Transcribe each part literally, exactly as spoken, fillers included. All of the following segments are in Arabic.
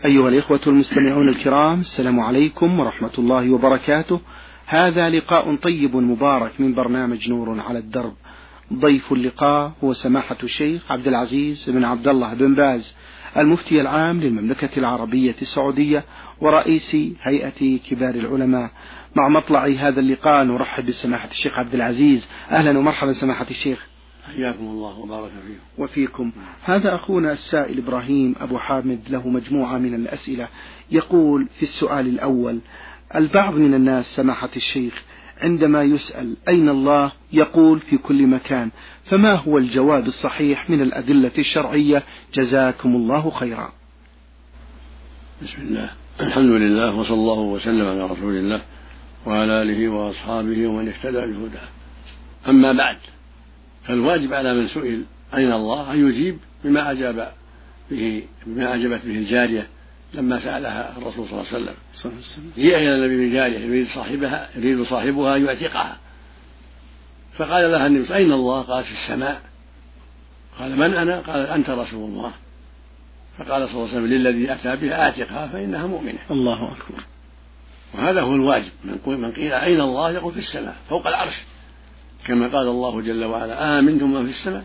أيها الإخوة المستمعون الكرام، السلام عليكم ورحمة الله وبركاته. هذا لقاء طيب مبارك من برنامج نور على الدرب. ضيف اللقاء هو سماحة الشيخ عبد العزيز بن عبد الله بن باز، المفتي العام للمملكة العربية السعودية ورئيس هيئة كبار العلماء. مع مطلع هذا اللقاء نرحب بسماحة الشيخ عبد العزيز. أهلا ومرحبا سماحة الشيخ. حياكم الله وبارك فيكم. وفيكم. هذا أخونا السائل إبراهيم أبو حامد له مجموعة من الأسئلة. يقول في السؤال الأول: البعض من الناس سماحة الشيخ عندما يسأل أين الله يقول في كل مكان، فما هو الجواب الصحيح من الأدلة الشرعية؟ جزاكم الله خيرا. بسم الله، الحمد لله، وصلى الله وسلم على رسول الله وعلى آله وأصحابه ومن اهتدى بهداه. أما بعد، فالواجب على من سئل أين الله أن يجيب بما أجاب به بما أجابت به الجارية لما سألها الرسول صلى الله عليه وسلم. جاء إلى النبي بجارية يريد صاحبها يريد صاحبها أن يعتقها، فقال لها النبي: أين الله؟ قالت: في السماء. قال: من أنا؟ قال: أنت رسول الله. فقال صلى الله عليه وسلم للذي أتى بها: أعتقها فإنها مؤمنة. الله أكبر. وهذا هو الواجب، من قيل أين الله يقول في السماء فوق العرش، كما قال الله جل وعلا: آمنتم من في السماء.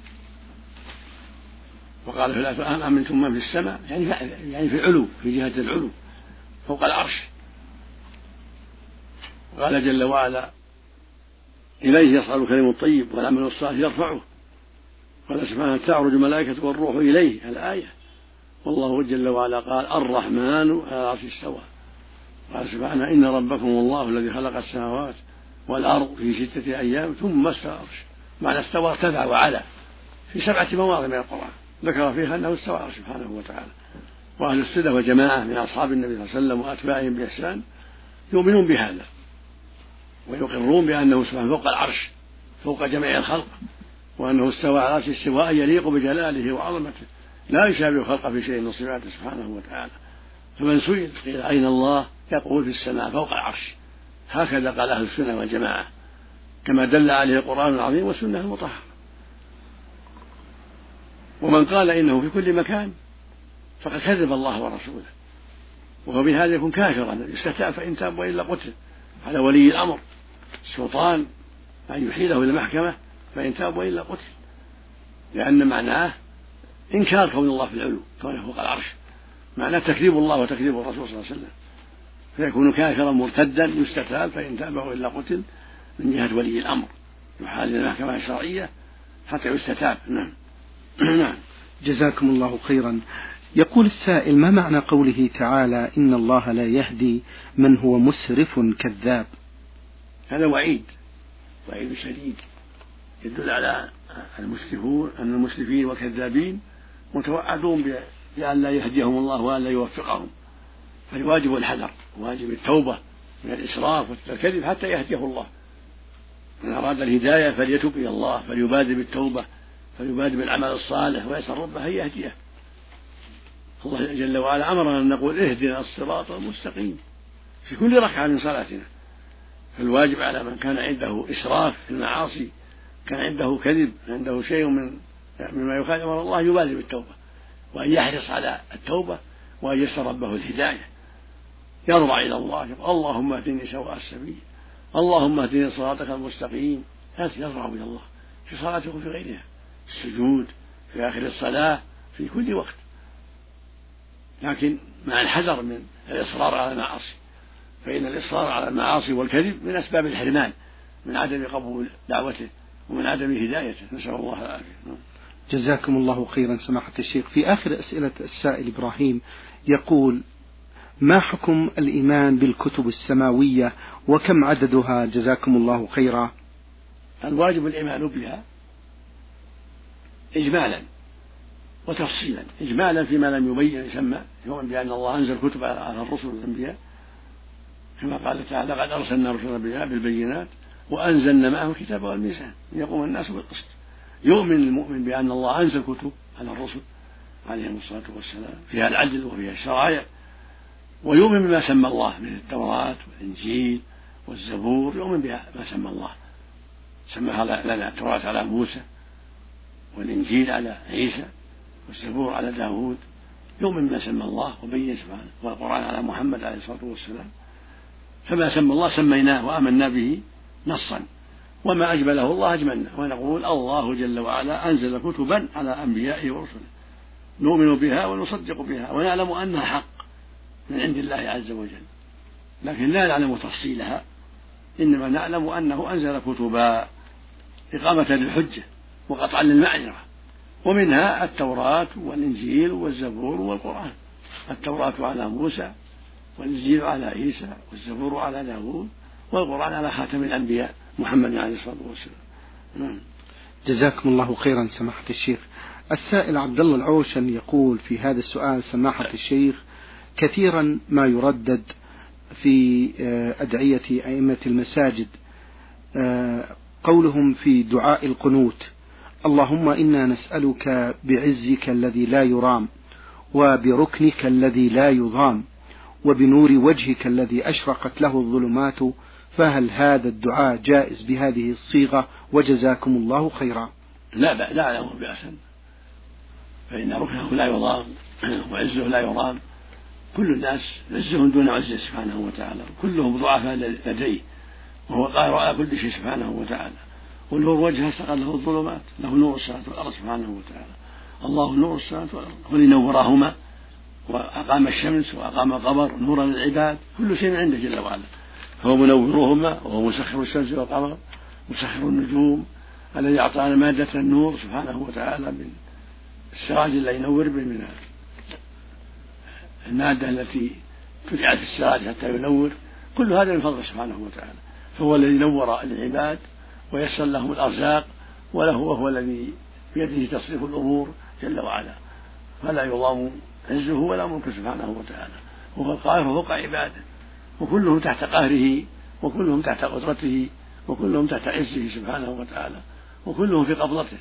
وقال في الآية: آمنتم من في السماء، يعني يعني في العلو، في جهة العلو فوق العرش. وقال جل وعلا: إليه يصعد الكلم الطيب والعمل الصالح يرفعه. قال سبحانه: تعرج الملائكة والروح إليه، الآية. والله جل وعلا قال: الرحمن على العرش استوى. قال سبحانه: إن ربكم الله الذي خلق السماوات والأرض في ستة أيام ثم استوى على العرش. معنى استوى ارتفع وعلى في سبعة مواضع من القرآن ذكر فيها أنه استوى على العرش سبحانه وتعالى. وأهل السنة وجماعة من أصحاب النبي صلى الله عليه وسلم وأتباعهم بإحسان يؤمنون بهذا ويقرون بأنه سبحانه فوق العرش فوق جميع الخلق، وأنه استوى على العرش استواء يليق بجلاله وعظمته لا يشابه خلقه في شيء من صفاته سبحانه وتعالى. فمن سئل قيل أين الله يقول في السماء فوق العرش. هكذا قال أهل السنة والجماعة، كما دل عليه القرآن العظيم والسنة المطهرة. ومن قال إنه في كل مكان فقد كذب الله ورسوله، وهو بهذا يكون كافرا يستتاب فإن تاب وإلا قتل. على ولي الأمر السلطان أن يحيله إلى المحكمة فإن تاب وإلا قتل، لأن معناه إنكار كون الله في العلو كونه فوق العرش، معناه تكذيب الله وتكذيب الرسول صلى الله عليه وسلم، فيكون كافرا مرتدا يستتاب فإن تاب وإلا قتل من جهة ولي الأمر، يحال إلى المحكمة الشرعية حتى يستتاب. نعم. نعم. جزاكم الله خيرا. يقول السائل: ما معنى قوله تعالى: إن الله لا يهدي من هو مسرف كذاب؟ هذا وعيد وعيد شديد يدل على المسرفون أن المسرفين والكذابين متوعدون بأن لا يهديهم الله وأن لا يوفقهم، فالواجب الحذر، واجب التوبة من الإسراف والكذب حتى يهديه الله. من أراد الهداية فليتوب إلى الله، فليبادر بالتوبة، فليبادر بالعمل الصالح ويسأل ربه أن يهديه. الله جل وعلا أمرنا أن نقول: اهدنا الصراط المستقيم في كل ركعة من صلاتنا. فالواجب على من كان عنده إسراف في المعاصي، كان عنده كذب، عنده شيء من مما يخالف أمر الله، يبادر بالتوبة وأن يحرص على التوبة وأن يسأل ربه الهداية، يضرع إلى الله: اللهم اهدني سواء السبيل، اللهم اهدني صراطك المستقيم. يضرع إلى الله في صلاته وفي غيرها، السجود، في آخر الصلاة، في كل وقت، لكن مع الحذر من الإصرار على المعاصي، فإن الإصرار على المعاصي والكذب من أسباب الحرمان، من عدم قبول دعوته ومن عدم هدايته، نسأل الله العافية. جزاكم الله خيرا سماحة الشيخ. في آخر أسئلة السائل إبراهيم يقول: ما حكم الإيمان بالكتب السماوية وكم عددها؟ جزاكم الله خيرا. الواجب الإيمان بها إجمالا وتفصيلا. إجمالا فيما لم يبين يسمى يؤمن بأن الله أنزل كتب على الرسل والأنبياء، كما قال تعالى: لقد أرسلنا رسلا بالبينات وأنزلنا معه الكتاب والميزان ليقوم الناس بالقسط. يؤمن المؤمن بأن الله أنزل كتب على الرسل عليهم الصلاة والسلام فيها العدل وفيها الشرائع، ويؤمن بما سمى الله من التوراة والإنجيل والزبور، يؤمن بها ما سمى الله. سماها لنا التوراة على موسى، والإنجيل على عيسى، والزبور على داود، يؤمن بما سمى الله وبين سبحانه والقرآن على محمد عليه الصلاة والسلام، فما سمى الله سميناه وآمنا به نصا، وما أجمله الله أجملنا، ونقول الله جل وعلا أنزل كتبا على أنبيائه ورسله نؤمن بها ونصدق بها ونعلم أنها حق من عند الله عز وجل، لكن لا نعلم تفصيلها، إنما نعلم أنه أنزل كتبا إقامة للحجة وقطعا للمعذرة، ومنها التوراة والإنجيل والزبور والقرآن. التوراة على موسى، والإنجيل على عيسى، والزبور على داود، والقرآن على خاتم الأنبياء محمد عليه الصلاة والسلام. جزاكم الله خيرا سماحة الشيخ. السائل عبد الله العوشن يقول في هذا السؤال: سماحة الشيخ، كثيرا ما يردد في أدعية أئمة المساجد قولهم في دعاء القنوت: اللهم إنا نسألك بعزك الذي لا يرام، وبركنك الذي لا يضام، وبنور وجهك الذي أشرقت له الظلمات، فهل هذا الدعاء جائز بهذه الصيغة؟ وجزاكم الله خيرا. لا بأس، لا أعلم بأسا، فإن ركنه لا يضام وعزه لا يرام. كل الناس عزهم دون عزه سبحانه وتعالى، كلهم ضعفاء لديه، وهو قادر على كل شيء سبحانه وتعالى. ونور وجهه سقى له الظلمات، له نور السماوات والأرض سبحانه وتعالى. الله نور السماوات والأرض، ولنورهما وأقام الشمس وأقام القمر نورا للعباد، كل شيء من عنده جل وعلا، فهو منورهما، وهو مسخر الشمس والقمر، مسخر النجوم، الذي أعطانا مادة النور سبحانه وتعالى من السراج الذي ينور به، من المادة التي تجعل في السراج حتى ينور، كل هذا من فضله سبحانه وتعالى. فهو الذي نور العباد ويسر لهم الأرزاق، وله وهو الذي بيده تصريف الأمور جل وعلا، فلا يضام عزه ولا ملكه سبحانه وتعالى. وهو القاهر فوق عباده، وكلهم تحت قهره، وكلهم تحت قدرته، وكلهم تحت عزه سبحانه وتعالى، وكلهم في قبضته.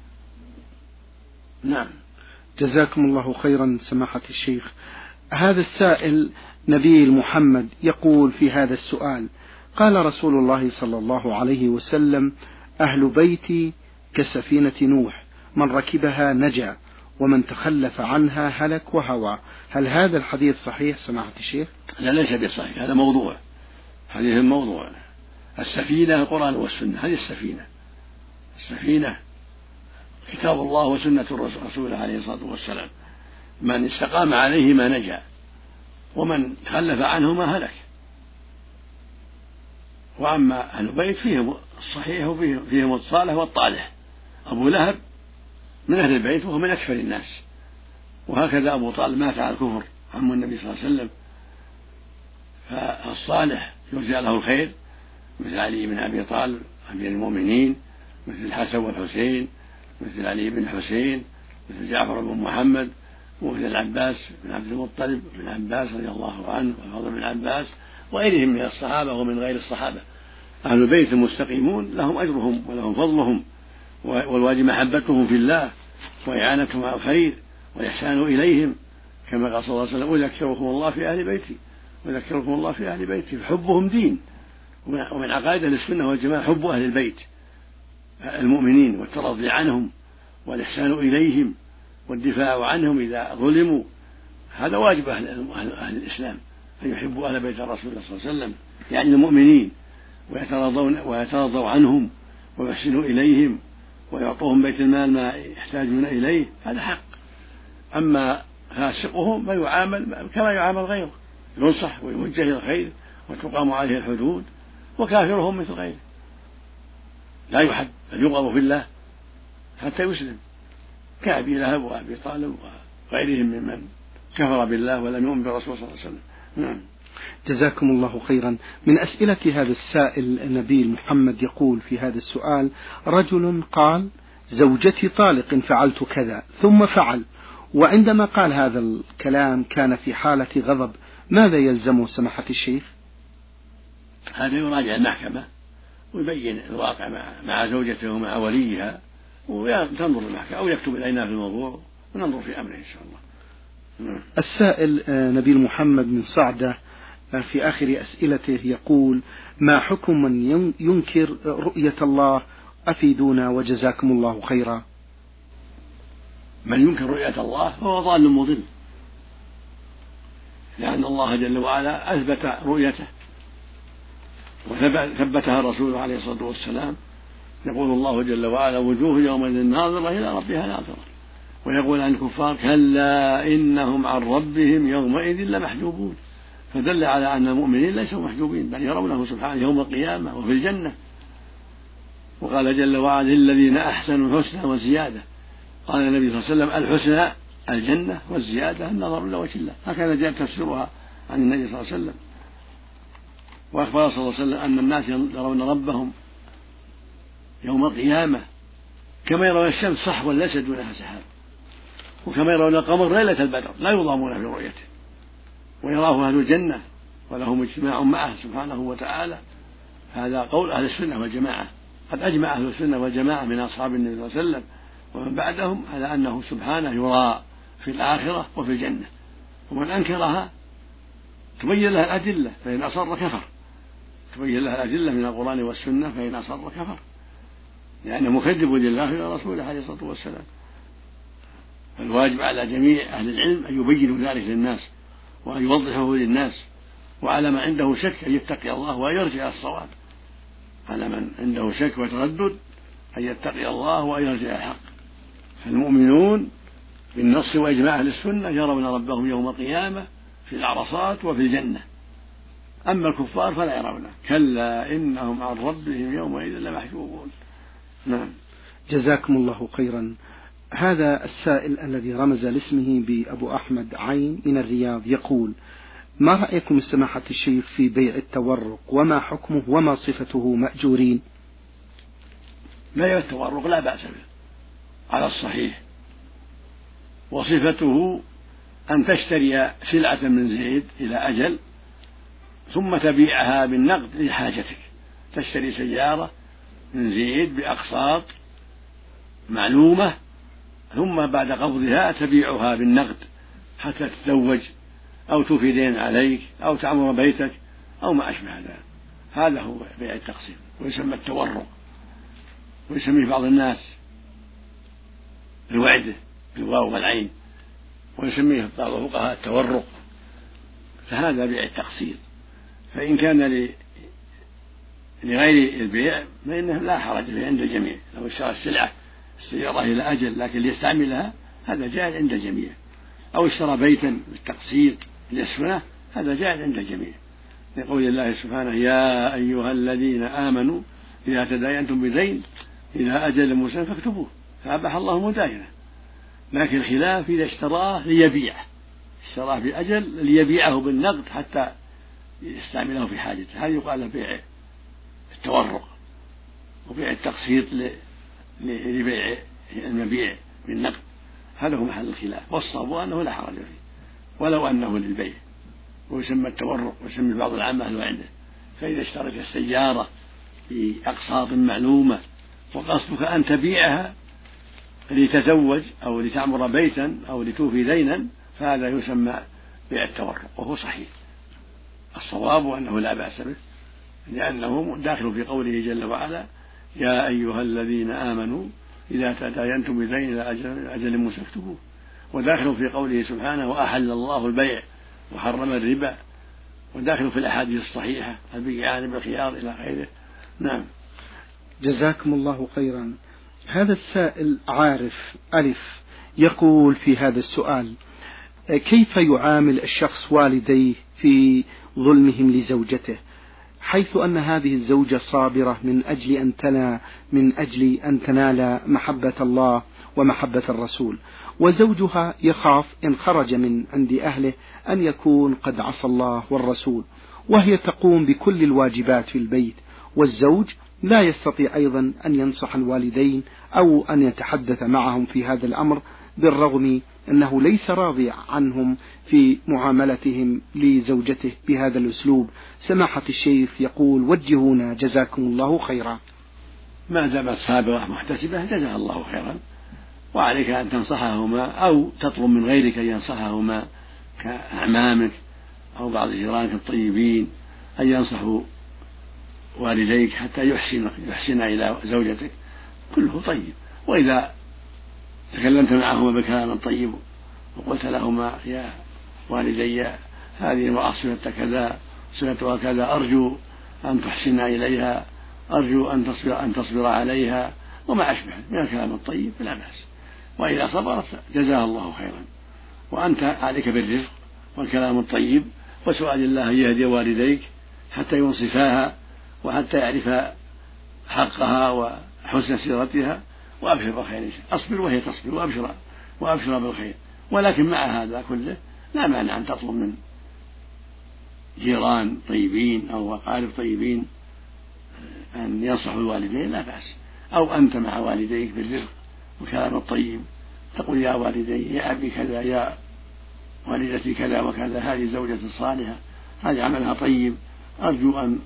نعم. جزاكم الله خيرا سماحة الشيخ. هذا السائل نبيل محمد يقول في هذا السؤال: قال رسول الله صلى الله عليه وسلم: أهل بيتي كسفينة نوح، من ركبها نجا، ومن تخلف عنها هلك وهوى. هل هذا الحديث صحيح سماحة الشيخ؟ لا، ليس بصحيح، هذا موضوع، حديث موضوع. السفينة القرآن والسنة، هذه السفينة. السفينة كتاب الله وسنة الرسول عليه الصلاة والسلام، من استقام عليهما نجا، ومن تخلف عنهما هلك. وأما أهل البيت فيهم الصحيح وفيهم الصالح والطالح. أبو لهب من أهل البيت وهو من أكثر الناس، وهكذا أبو طالب مات على الكفر عم النبي صلى الله عليه وسلم. فالصالح يرجى له الخير، مثل علي بن أبي طالب أمير المؤمنين، مثل الحسن والحسين، مثل علي بن حسين، مثل جعفر بن محمد، ومثل العباس بن عبد المطلب بن عباس رضي الله عنه، والفضل بن عباس، وغيرهم من الصحابة ومن غير الصحابة. أهل البيت المستقيمون لهم أجرهم ولهم فضلهم، والواجب محبتهم في الله وإعانتهم على الخير والإحسان إليهم، كما قال صلى الله عليه وسلم: أذكركم الله في أهل بيتي، أذكركم الله في أهل بيتي. فحبهم دين، ومن عقائد أهل السنة والجماعة حب أهل البيت المؤمنين، والترضي عنهم، والإحسان إليهم، والدفاع عنهم إذا ظلموا. هذا واجب أهل, أهل الإسلام، أن يحبوا أهل بيت الرسول صلى الله عليه وسلم، يعني المؤمنين، ويترضون ويترضوا عنهم، ويحسنوا إليهم، ويعطوهم بيت المال ما يحتاجون إليه. هذا حق. أما فاسقهم فيعامل كما يعامل غيره، ينصح ويوجه إلى الخير وتقام عليه الحدود، وكافرهم مثل غيره لا يحب، بل يبغض في الله حتى يسلم، كأبي لهب وأبي طالب وغيرهم ممن كفر بالله ولم يؤمن بالرسول صلى الله عليه وسلم. نعم. جزاكم الله خيرا. من أسئلة هذا السائل نبيل محمد يقول في هذا السؤال: رجل قال: زوجتي طالق فعلت كذا، ثم فعل، وعندما قال هذا الكلام كان في حالة غضب، ماذا يلزمه سماحة الشيخ؟ هذا يراجع المحكمة ويبين الواقع مع, مع زوجته ومع وليها، وتنظر المحكمة، أو يكتب إلينا في الموضوع وننظر في أمره إن شاء الله. نعم. السائل نبيل محمد من صعدة في آخر أسئلته يقول: ما حكم من ينكر رؤية الله؟ أفيدونا وجزاكم الله خيرا. من ينكر رؤية الله فهو ضال مضل، لأن الله جل وعلا أثبت رؤيته وثبتها الرسول عليه الصلاة والسلام. يقول الله جل وعلا: وجوه يومئذ ناظرة إلى ربها ناظرة. ويقول عن الكفار: كلا إنهم عن ربهم يومئذ لمحجوبون. فدل على أن المؤمنين ليسوا محجوبين، بل يرونه سبحانه يوم القيامة وفي الجنة. وقال جل وعلا: للذين أحسنوا الحسنى وزيادة. قال النبي صلى الله عليه وسلم: الحسنى الجنة والزيادة النظر إلى وجه الله. هكذا جاء تفسيرها عن النبي صلى الله عليه وسلم. وأخبر صلى الله عليه وسلم أن الناس يرون ربهم يوم القيامة كما يرون الشمس صحوا ليس دونها سحاب، وكما يرون القمر ليلة البدر لا يضامون في رؤيته. ويراه أهل الجنة ولهم اجتماع معه سبحانه وتعالى. هذا قول أهل السنة والجماعة. قد أجمع أهل السنة والجماعة من أصحاب النبي صلى الله عليه وسلم ومن بعدهم على أنه سبحانه يرى في الآخرة وفي الجنة. ومن أنكرها تبين له الأدلة فإن أصر كفر، تبين له الأدلة من القرآن والسنة فإن أصر كفر، لأنه مكذب لله ورسوله عليه الصلاة والسلام. فالواجب على جميع أهل العلم أن يبينوا ذلك للناس وأن يوضحه للناس، وعلى من عنده شك أن يتقي الله وأن يرجع إلى الصواب. على من عنده شك وتردد أن يتقي الله وأن يرجع إلى الحق. فالمؤمنون بالنص وإجماع أهل السنة يرون ربهم يوم القيامة في العرصات وفي الجنة. أما الكفار فلا يرونه. كلا إنهم عن ربهم يومئذ لمحجوبون. نعم. جزاكم الله خيرا. هذا السائل الذي رمز لاسمه بأبو أحمد عين من الرياض يقول: ما رأيكم سماحة الشيخ في بيع التورق، وما حكمه وما صفته مأجورين؟ بيع التورق لا بأس به على الصحيح، وصفته أن تشتري سلعة من زيد إلى أجل ثم تبيعها بالنقد لحاجتك. تشتري سيارة من زيد بأقساط معلومة ثم بعد قبضها تبيعها بالنقد حتى تتزوج أو توفي دين عليك أو تعمر بيتك أو ما أشبه ذلك. هذا هو بيع التقسيط ويسمى التورق، ويسميه بعض الناس الوعدة بالواو والعين، ويسميه بعض الفقهاء التورق. فهذا بيع التقسيط. فإن كان لغير البيع فإنه لا حرج فيه عند الجميع. لو اشترى السلعة السيارة إلى أجل لكن ليستعملها هذا جائز عند الجميع، أو اشترى بيتا بالتقسيط ليسكنه هذا جائز عند الجميع، لقول الله سبحانه: يا أيها الذين آمنوا إذا تداينتم بدين إلى أجل مسمى فاكتبوه. فأباح الله مداينة. لكن الخلاف إذا اشتراه ليبيعه، اشتراه بأجل ليبيعه بالنقد حتى يستعمله في حاجته، هذا يقال له بيع التورق. وبيع التقسيط لبيع المبيع بالنقد هذا هو محل الخلاف، والصواب أنه لا حرج فيه ولو أنه للبيع، ويسمى التورق ويسمى بعض العامة الوعدة. فإذا اشتريت السيارة بأقساط معلومة وقصدك أن تبيعها لتزوج أو لتعمر بيتا أو لتوفي دينا فهذا يسمى بيع التورق، وهو صحيح. الصواب أنه لا بأس به، لأنه داخل في قوله جل وعلا: يا أيها الذين آمنوا إذا تداينتم بدين إلى أجل مسمى فاكتبوه. وداخل في قوله سبحانه: وأحل الله البيع وحرم الربا. وداخل في الأحاديث الصحيحة: البيعان بالخيار إلى غيره. نعم. جزاكم الله خيرا. هذا السائل عارف ألف يقول في هذا السؤال: كيف يعامل الشخص والديه في ظلمهم لزوجته، حيث أن هذه الزوجة صابرة من أجل أن تنال من أجل أن تنال محبة الله ومحبة الرسول، وزوجها يخاف إن خرج من عند أهله أن يكون قد عصى الله والرسول، وهي تقوم بكل الواجبات في البيت، والزوج لا يستطيع أيضا أن ينصح الوالدين أو أن يتحدث معهم في هذا الأمر، بالرغم أنه ليس راضي عنهم في معاملتهم لزوجته بهذا الأسلوب. سماحة الشيخ يقول: وجهونا جزاكم الله خيرا. ما دامت صابرة محتسبة جزاها الله خيرا، وعليك أن تنصحهما أو تطلب من غيرك أن ينصحهما كأعمامك أو بعض جيرانك الطيبين أن ينصحوا والديك حتى يحسن يحسن إلى زوجتك، كله طيب. وإذا تكلمت معهما بكلام طيب وقلت لهما: يا والدي هذه المرأة صفتها كذا صفتها كذا، أرجو أن تحسن إليها، أرجو أن تصبر, أن تصبر عليها وما أشبه من الكلام الطيب فلا بأس. وإذا صبرت جزاها الله خيرا. وأنت عليك بالرفق والكلام الطيب وسؤال الله أن يهدي والديك حتى ينصفاها وحتى يعرف حقها وحسن سيرتها، وأبشر بالخير. أصبر وهي تصبر، وأبشر وأبشر بالخير. ولكن مع هذا كله لا مانع أن تطلب من جيران طيبين أو أقارب طيبين أن ينصحوا الوالدين، لا بأس. أو أنت مع والديك بالرفق والكلام الطيب تقول يا والدي، يا أبي كذا، يا والدتي كذا وكذا، هذه زوجة صالحة، هذه عملها طيب، أرجو أن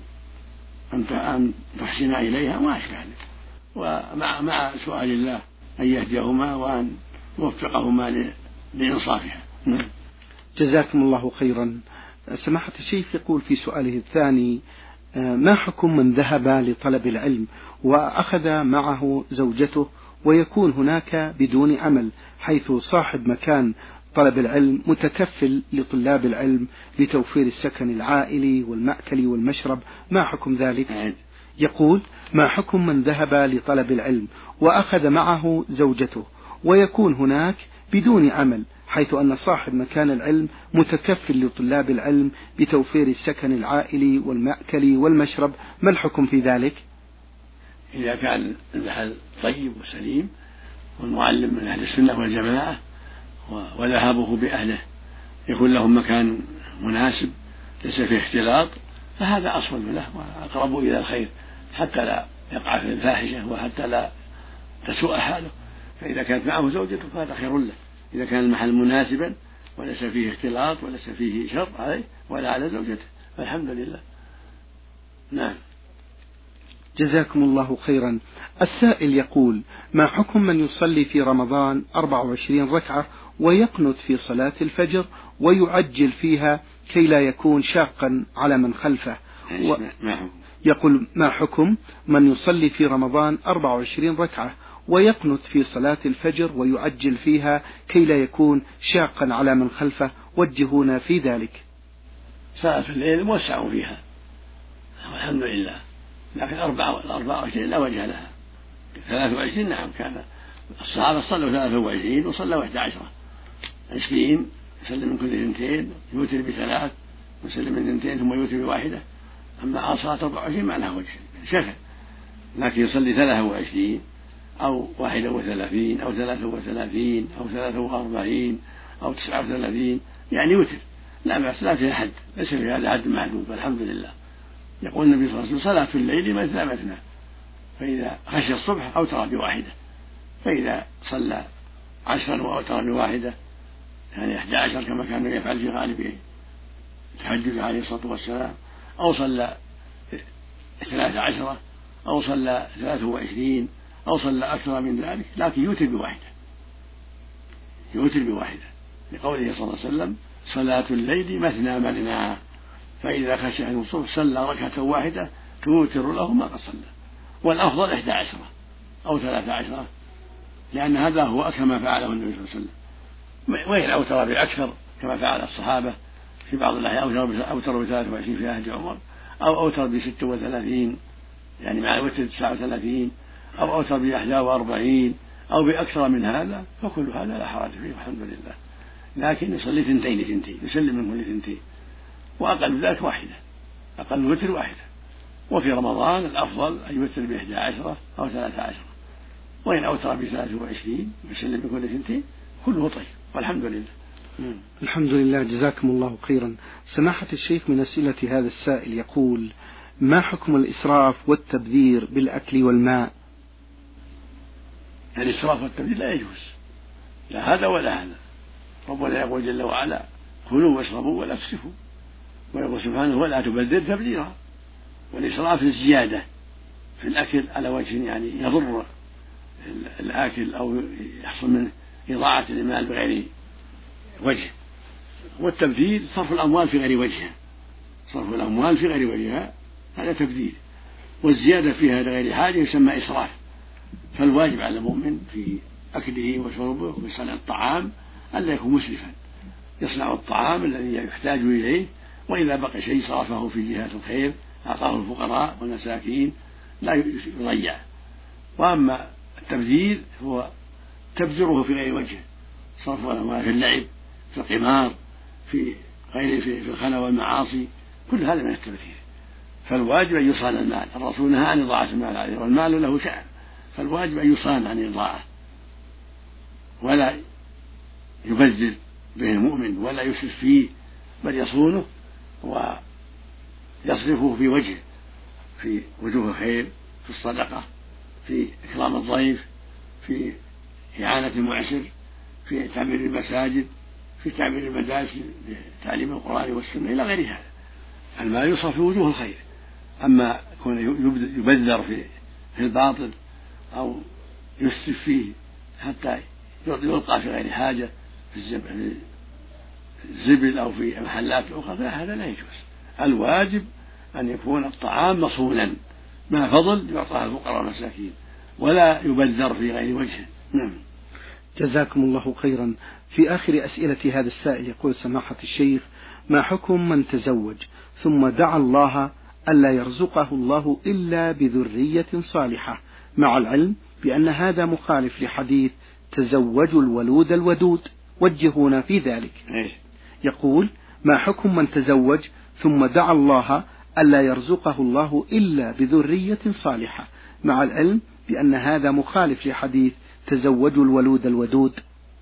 أن تحسن إليها وما أشبه ذلك. ومع مع سؤال الله أن يهديهما وأن يوفقهما لإنصافها. جزاكم الله خيرا. سماحة الشيخ يقول في سؤاله الثاني: ما حكم من ذهب لطلب العلم وأخذ معه زوجته ويكون هناك بدون عمل، حيث صاحب مكان طلب العلم متكفل لطلاب العلم لتوفير السكن العائلي والمأكل والمشرب، ما حكم ذلك؟ يقول: ما حكم من ذهب لطلب العلم وأخذ معه زوجته ويكون هناك بدون عمل، حيث أن صاحب مكان العلم متكفل لطلاب العلم بتوفير السكن العائلي والمأكل والمشرب، ما الحكم في ذلك؟ إذا كان المحل طيب وسليم والمعلم من أهل السنة والجماعة وذهابه بأهله يكون لهم مكان مناسب ليس فيه اختلاط، فهذا أصل له وأقرب إلى الخير حتى لا يقع في الفاحشة وحتى لا تسوء حاله. فإذا كانت معه زوجته فهذا خير له، إذا كان المحل مناسبا وليس فيه اختلاط وليس فيه شر عليه ولا على زوجته فالحمد لله. نعم. جزاكم الله خيرا. السائل يقول: ما حكم من يصلي في رمضان أربع وعشرين ركعة ويقنت في صلاة الفجر ويعجل فيها كي لا يكون شاقا على من خلفه؟ و... يقول: ما حكم من يصلي في رمضان أربع وعشرين ركعة ويقنت في صلاة الفجر ويعجل فيها كي لا يكون شاقا على من خلفه؟ وجهونا في ذلك. صلاة الليل موسع فيها والحمد لله، لكن أربعة أربعة وعشرين لا وجه لها. ثلاثة وعشرين نعم، كان الصحابة صلوا ثلاثة وعشرين وصلوا واحدة عشرة. عشرين يسلم من كل اثنتين، يوتر بثلاث، يسلم من اثنتين ثم يوتر بواحدة. أما صلاة أربعة وعشرين ما لها وجه شفع، لكن يصلي ثلاثة وعشرين أو واحدة وثلاثين أو ثلاثة وثلاثين أو ثلاثة وأربعين أو تسعة وثلاثين، يعني يوتر لا بأس، لا فيها حد، ليس فيها هذا حد محدود والحمد لله. يقول النبي صلى الله عليه وسلم: صلاة الليل مثنى مثنى، فإذا خشي الصبح أوتر بواحدة، فإذا صلى عشرا وأوتر بواحدة يعني أحد عشر كما كان يفعل في غالب التهجد عليه الصلاة والسلام، أو صلى ثلاثة عشرة أو صلى ثلاثة وعشرين أو صلى أكثر من ذلك، لكن يوتر بواحدة يوتر بواحدة لقوله صلى الله عليه وسلم: صلاة الليل مثنى مثنى، فإذا خشي أحدكم الصبح صلى ركعة واحدة توتر له ما قد صلى. والأفضل إحدى عشرة أو ثلاثة عشرة، لأن هذا هو كما فعله النبي صلى الله عليه وسلم. وإن أوتر بأكثر كما فعل الصحابة في بعض الأحيان، أوتر بثلاثة وعشرين في عهد عمر، أو أوتر بستة وثلاثين يعني مع الوتر تسعة وثلاثين، أو أوتر بأحد وأربعين أو بأكثر من هذا، فكل هذا لا حرج فيه والحمد لله. لكن يصلي ثنتين ثنتين، يسلم من كل ثنتين، وأقل من ذلك واحدة، أقل من وتر واحدة. وفي رمضان الأفضل أن يوتر بإحدى عشرة أو ثلاثة عشرة، وإن أوتر بثلاثة وعشرين يسلم بكل ثنتين، كله طيب والحمد لله. مم. الحمد لله. جزاكم الله خيرا. سماحة الشيخ، من أسئلة هذا السائل يقول: ما حكم الإسراف والتبذير بالأكل والماء؟ الإسراف والتبذير لا يجوز، لا هذا ولا هذا. ربنا يقول جل وعلا: كلوا واشربوا ولا تسرفوا، ويقول سبحانه: ولا تبذر تبذيرا. والإسراف الزيادة في الأكل على وجه يعني يضر الآكل أو يحصل منه إضاعة المال بغير وجه. والتبذير صرف الأموال في غير وجهها، صرف الأموال في غير وجهها هذا تبذير، والزيادة فيها لغير حاجة يسمى إسراف. فالواجب على المؤمن في أكله وشربه وصنع الطعام ألا يكون مسرفا، يصنع الطعام الذي يحتاج إليه، وإذا بقي شيء صرفه في جهات الخير أعطاه الفقراء والمساكين لا يضيع. وأما التبذير هو تبذره في غير وجهه، صرف الأموال في اللعب، في القمار، في غير في الخنا والمعاصي، كل هذا من التبذير. فالواجب أن يصان المال، الرسول نهى عن إضاعة المال عليه، والمال له شأن، فالواجب أن يصان عن الإضاعة ولا يبذر به المؤمن ولا يسرف فيه، بل يصونه ويصرفه في وجهه، في وجوه الخير، في الصدقة، في إكرام الضيف، في إعانة المعسر، في تعمير المساجد، في تعمير المدارس لتعليم القرآن والسنة إلى غير هذا. المال يصرف في وجوه الخير. أما يكون يبذر في في الباطل أو يسرف فيه حتى يلقى في غير حاجة في الزبل أو في محلات أخرى، فهذا لا يجوز. الواجب أن يكون الطعام مصونا ما فضل يعطاه الفقراء والمساكين، ولا يبذر في غير وجهه. نعم. جزاكم الله خيرا. في آخر أسئلة هذا السائل يقول سماحة الشيخ: ما حكم من تزوج ثم دعا الله ألا يرزقه الله إلا بذرية صالحة، مع العلم بأن هذا مخالف لحديث تزوجوا الولود الودود، وجهونا في ذلك. يقول: ما حكم من تزوج ثم دعا الله ألا يرزقه الله إلا بذرية صالحة، مع العلم بأن هذا مخالف لحديث تزوجوا الولود الودود؟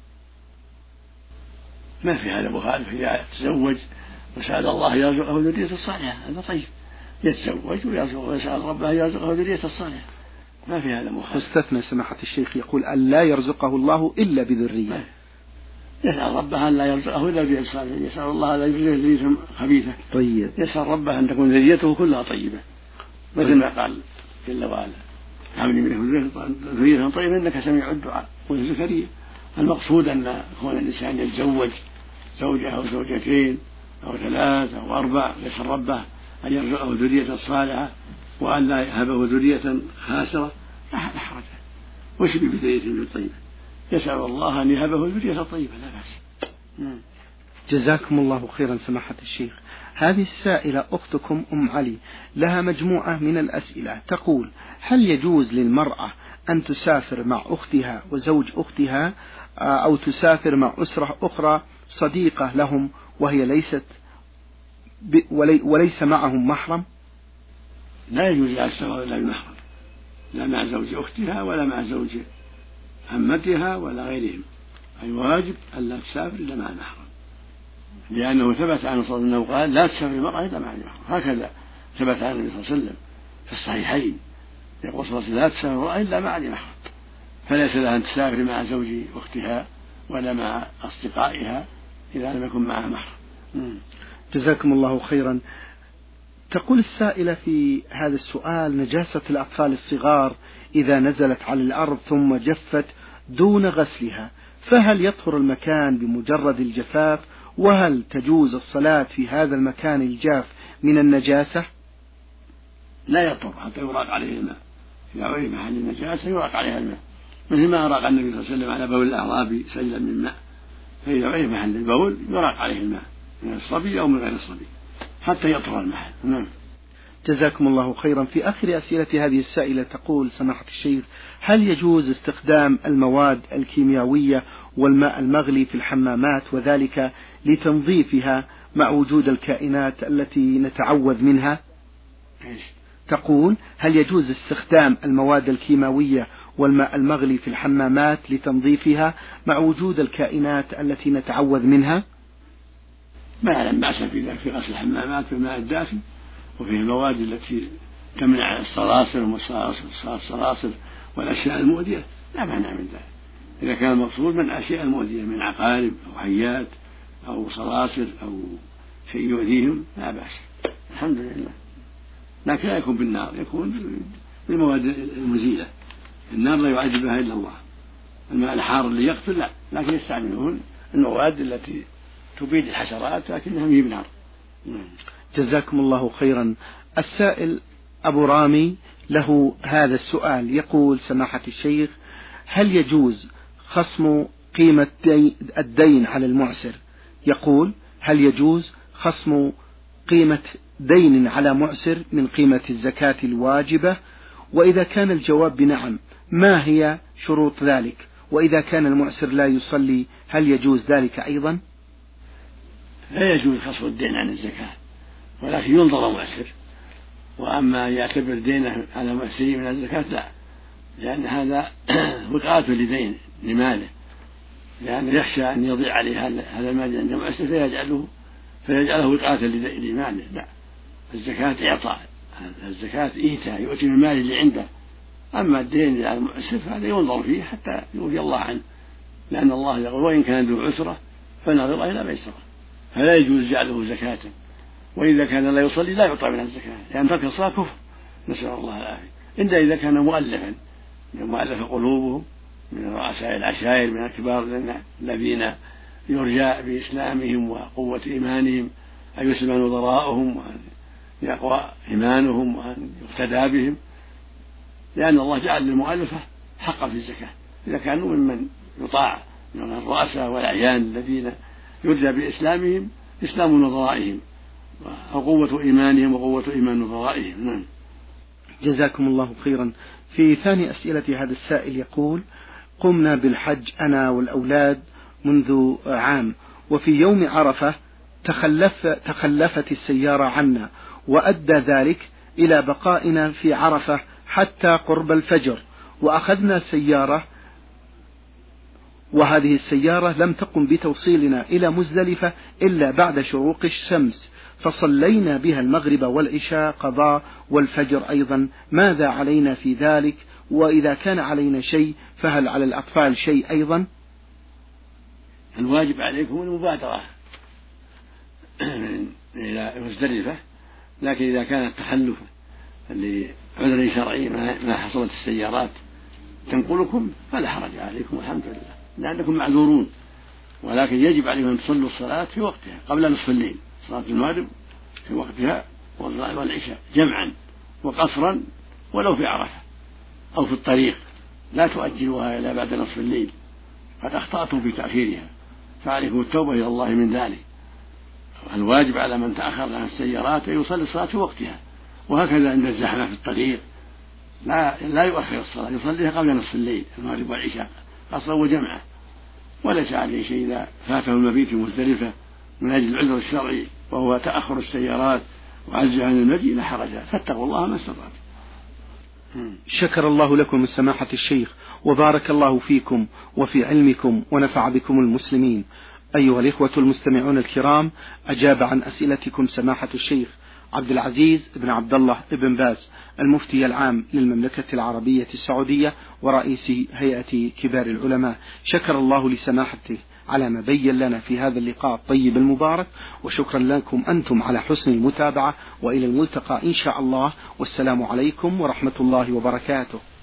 ما في هذا مخالف، إذا تزوج وسأل الله يرزقه ذرية الصالحة هذا طيب، يتزوج ويرزقه ويسأل ربه يرزقه ذرية الصالحة، ما في هذا مخالف. استثنى سماحة الشيخ يقول أن لا يرزقه الله إلا بذرية. يسأل ربه أن لا يرزقه إلا بذرية صالحة، يسأل الله أن لا يرزقه ذرية خبيثة. طيب. يسأل ربه أن تكون ذريته كلها طيبة، مثل ما قال جل وعلا: عملي منه ذرية طيبة إنك سميع الدعاء. وزكريا المقصود أن يكون الإنسان يتزوج زوجة أو زوجتين أو ثلاث أو أربع، يسأل ربه أن يرزقه ذرية صالحة وأن لا يهبه ذرية خاسرة، لا حرج، وشبه بذرية طيبة، يسأل الله أن يهبه ذرية طيبة لا بأس. جزاكم الله خيرا سماحة الشيخ. هذه السائلة أختكم أم علي لها مجموعة من الأسئلة، تقول: هل يجوز للمرأة أن تسافر مع أختها وزوج أختها، أو تسافر مع أسرة أخرى صديقة لهم وهي ليست وليس معهم محرم؟ لا يجوز لها السفر إلا بمحرم، لا مع زوج أختها ولا مع زوج عمتها ولا غيرهم. الواجب أن لا تسافر إلا مع المحرم، لأنه ثبت عنه صلى الله عليه وسلم قال: لا تسافر المرأة إلا مع المحرم. هكذا ثبت عن النبي صلى الله عليه وسلم في الصحيحين، يقول صلى الله عليه وسلم: لا تسافر المرأة إلا مع المحرم. فليس لها أن تسافر مع زوج أختها ولا مع أصدقائها إذا لم يكن معها محرم. جزاكم الله خيرا. تقول السائلة في هذا السؤال: نجاسة الأطفال الصغار إذا نزلت على الأرض ثم جفت دون غسلها، فهل يطهر المكان بمجرد الجفاف؟ وهل تجوز الصلاة في هذا المكان الجاف من النجاسة؟ لا يطهر حتى يراق عليه الماء، إذا عرف محل النجاسة يراق عليها الماء، مثل ما أراق النبي صلى الله عليه وسلم على بول الأعرابي سيلا من ماء، فإذا عرف محل البول يراق عليه الماء من الصبي أو من غير الصبي حتى يطهر المحل. نعم. جزاكم الله خيرا. في آخر أسئلة هذه السائلة تقول سماحة الشيخ: هل يجوز استخدام المواد الكيميائية والماء المغلي في الحمامات، وذلك لتنظيفها مع وجود الكائنات التي نتعوذ منها؟ إيش؟ تقول: هل يجوز استخدام المواد الكيماوية والماء المغلي في الحمامات لتنظيفها مع وجود الكائنات التي نتعوذ منها؟ ما أعلم بأس في ذلك، في غسل الحمامات بالماء الدافئ، وفيه المواد التي تمنع الصراصر والصراصر والأشياء المؤذية، لا مانع من ذلك. إذا كان المقصود من الأشياء المؤذية من عقارب أو حيات أو صراصر أو شيء يؤذيهم لا بأس، الحمد لله. لكن لا يكون بالنار، يكون بالمواد المزيلة. النار لا يعذبها إلا الله، الماء الحار اللي يقتل لا، لكن يستعملون المواد التي تبيد الحشرات لكنها هي بنار. جزاكم الله خيرا. السائل أبو رامي له هذا السؤال، يقول سماحة الشيخ: هل يجوز خصم قيمة الدين على المعسر؟ يقول: هل يجوز خصم قيمة دين على معسر من قيمة الزكاة الواجبة؟ وإذا كان الجواب بنعم، ما هي شروط ذلك؟ وإذا كان المعسر لا يصلي، هل يجوز ذلك أيضا؟ لا يجوز خصم الدين عن الزكاة، ولكن ينظر معسر. وأما يعتبر دينه على معسره من الزكاة لا، لأن هذا وقاية لدين لماله، لأنه يخشى أن يضيع عليه هذا المال عند معسر فيجعله فيجعله وقاية لماله. لا، الزكاة إعطاء، الزكاة إيتاء، يؤتي من المال اللي عنده. أما الدين على المعسر فهذا ينظر فيه حتى يوفي الله عنه، لأن الله يقول: وإن كان ذو عسرة فنظرة إلى ميسرة، فلا يجوز جعله زكاة. وإذا كان لا يصلي لا يعطى من الزكاة، لأن ترك الصلاة كفر، نسأل الله العافية، إلا إذا كان مؤلفا من مؤلف قلوبهم من رؤساء العشائر من الكبار الذين يرجى بإسلامهم وقوة إيمانهم أن يسلم نظراءهم وأن يقوى إيمانهم وأن يقتدى بهم، لأن الله جعل للمؤلفة حقا في الزكاة إذا كانوا ممن يطاع من الرؤساء والأعيان الذين يرجى بإسلامهم إسلام نظرائهم وقوة إيمانهم وقوة إيمان نظرائهم. نعم. جزاكم الله خيرا. في ثاني أسئلة هذا السائل يقول: قمنا بالحج أنا والأولاد منذ عام، وفي يوم عرفة تخلف تخلفت السيارة عنا، وأدى ذلك إلى بقائنا في عرفة حتى قرب الفجر، وأخذنا سيارة، وهذه السيارة لم تقم بتوصيلنا إلى مزدلفة إلا بعد شروق الشمس، فصلينا بها المغرب والعشاء قضاء والفجر أيضا، ماذا علينا في ذلك؟ وإذا كان علينا شيء فهل على الأطفال شيء أيضا؟ الواجب عليكم المبادرة إلى مزدلفة، لكن إذا كان التخلف لعذر شرعي ما حصلت السيارات تنقلكم فلا حرج عليكم والحمد لله، لأنكم معذورون. ولكن يجب عليكم أن تصلوا الصلاة في وقتها قبل نصف الليل، صلاة المغرب في وقتها والعشاء جمعا وقصرا ولو في عرفة أو في الطريق، لا تؤجلوها إلى بعد نصف الليل، قد أخطأتم في تأخيرها، فعليكم التوبة إلى الله من ذلك. الواجب على من تأخر عن السيارات أن يصلي الصلاة في وقتها، وهكذا عند الزحمة في الطريق لا لا يؤخر الصلاة، يصليها قبل نصف الليل المغرب والعشاء قصرا وجمعا، وليس عليه شيء إذا فاته المبيت في مزدلفة من أجل العذر الشرعي وهو تأخر السيارات وعجز عن المجيء لا حرج، فاتقوا الله ما استطعتم. شكر الله لكم سماحة الشيخ، وبارك الله فيكم وفي علمكم ونفع بكم المسلمين. أيها الإخوة المستمعون الكرام، أجاب عن أسئلتكم سماحة الشيخ عبد العزيز بن عبد الله بن باز، المفتي العام للمملكة العربية السعودية ورئيس هيئة كبار العلماء. شكر الله لسماحته على ما بين لنا في هذا اللقاء الطيب المبارك، وشكرا لكم أنتم على حسن المتابعة، وإلى الملتقى إن شاء الله، والسلام عليكم ورحمة الله وبركاته.